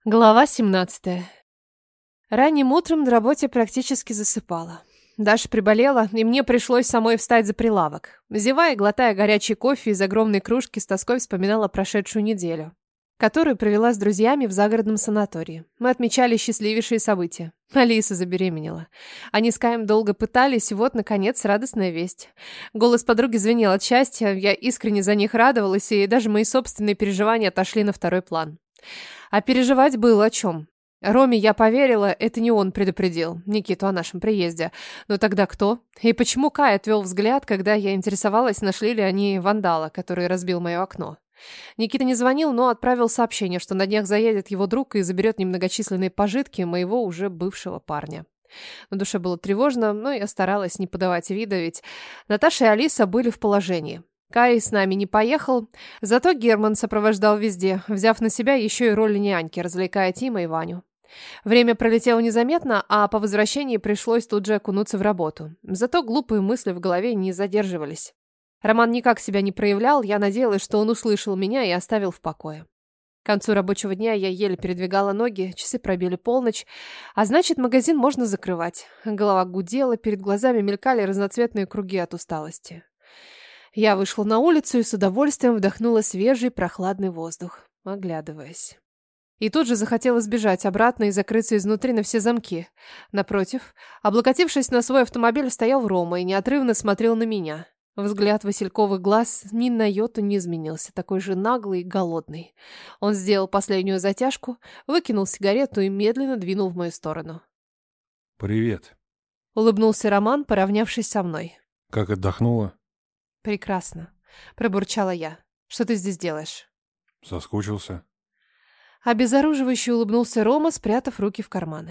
Глава 17. Ранним утром на работе практически засыпала. Даша приболела, и мне пришлось самой встать за прилавок. Зевая и глотая горячий кофе из огромной кружки, с тоской вспоминала прошедшую неделю, которую провела с друзьями в загородном санатории. Мы отмечали счастливейшие события. Алиса забеременела. Они с Каем долго пытались, и вот, наконец, радостная весть. Голос подруги звенел от счастья, я искренне за них радовалась, и даже мои собственные переживания отошли на второй план. А переживать было о чем. Роме я поверила, это не он предупредил Никиту о нашем приезде. Но тогда кто? И почему Кай отвел взгляд, когда я интересовалась, нашли ли они вандала, который разбил мое окно? Никита не звонил, но отправил сообщение, что на днях заедет его друг и заберет немногочисленные пожитки моего уже бывшего парня. На душе было тревожно, но я старалась не подавать вида, ведь Наташа и Алиса были в положении. Кай с нами не поехал, зато Герман сопровождал везде, взяв на себя еще и роль няньки, развлекая Тима и Ваню. Время пролетело незаметно, а по возвращении пришлось тут же окунуться в работу. Зато глупые мысли в голове не задерживались. Роман никак себя не проявлял, я надеялась, что он услышал меня и оставил в покое. К концу рабочего дня я еле передвигала ноги, часы пробили полночь, а значит, магазин можно закрывать. Голова гудела, перед глазами мелькали разноцветные круги от усталости. Я вышла на улицу и с удовольствием вдохнула свежий прохладный воздух, оглядываясь. И тут же захотела сбежать обратно и закрыться изнутри на все замки. Напротив, облокотившись на свой автомобиль, стоял Рома и неотрывно смотрел на меня. Взгляд васильковых глаз ни на йоту не изменился, такой же наглый и голодный. Он сделал последнюю затяжку, выкинул сигарету и медленно двинул в мою сторону. «Привет», — улыбнулся Роман, поравнявшись со мной. «Как отдохнула?» «Прекрасно», — пробурчала я. «Что ты здесь делаешь?» «Соскучился». Обезоруживающе улыбнулся Рома, спрятав руки в карманы.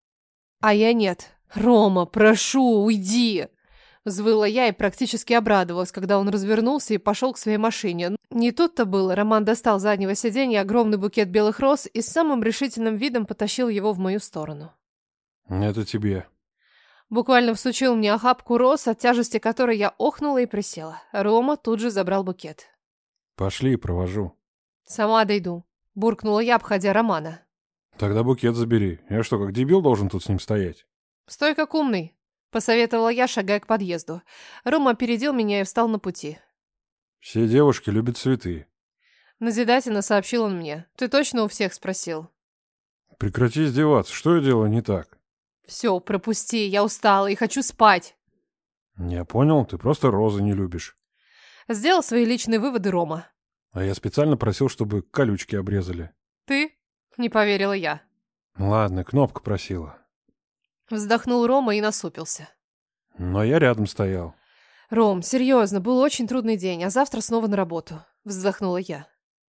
«А я нет. Рома, прошу, уйди!» Взвыла я и практически обрадовалась, когда он развернулся и пошел к своей машине. Не тут-то было. Роман достал с заднего сиденья огромный букет белых роз и с самым решительным видом потащил его в мою сторону. «Это тебе». Буквально всучил мне охапку роз, от тяжести которой я охнула и присела. Рома тут же забрал букет. «Пошли, провожу». «Сама дойду», — буркнула я, обходя Романа. «Тогда букет забери. Я что, как дебил должен тут с ним стоять?» «Стой как умный», — посоветовала я, шагая к подъезду. Рома опередил меня и встал на пути. «Все девушки любят цветы». Назидательно сообщил он мне. «Ты точно у всех спросил?» «Прекрати издеваться. Что я делаю не так?» «Все, пропусти, я устала и хочу спать». «Я понял, ты просто розы не любишь». Сделал свои личные выводы Рома. А я специально просил, чтобы колючки обрезали. «Ты?» — не поверила я. Ладно, Кнопка просила. Вздохнул Рома и насупился. Но я рядом стоял. «Ром, серьезно, был очень трудный день, а завтра снова на работу», — вздохнула я.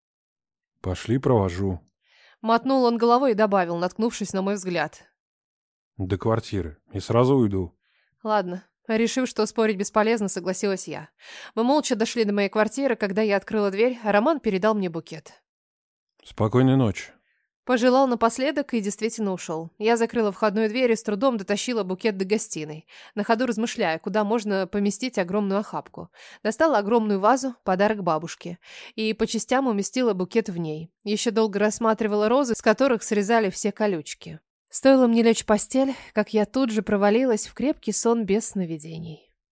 «Пошли, провожу». Мотнул он головой и добавил, наткнувшись на мой взгляд. «До квартиры. И сразу уйду». «Ладно». Решив, что спорить бесполезно, согласилась я. Мы молча дошли до моей квартиры, когда я открыла дверь, а Роман передал мне букет. «Спокойной ночи». Пожелал напоследок и действительно ушел. Я закрыла входную дверь и с трудом дотащила букет до гостиной, на ходу размышляя, куда можно поместить огромную охапку. Достала огромную вазу, подарок бабушке, и по частям уместила букет в ней. Еще долго рассматривала розы, с которых срезали все колючки. Стоило мне лечь в постель, как я тут же провалилась в крепкий сон без сновидений.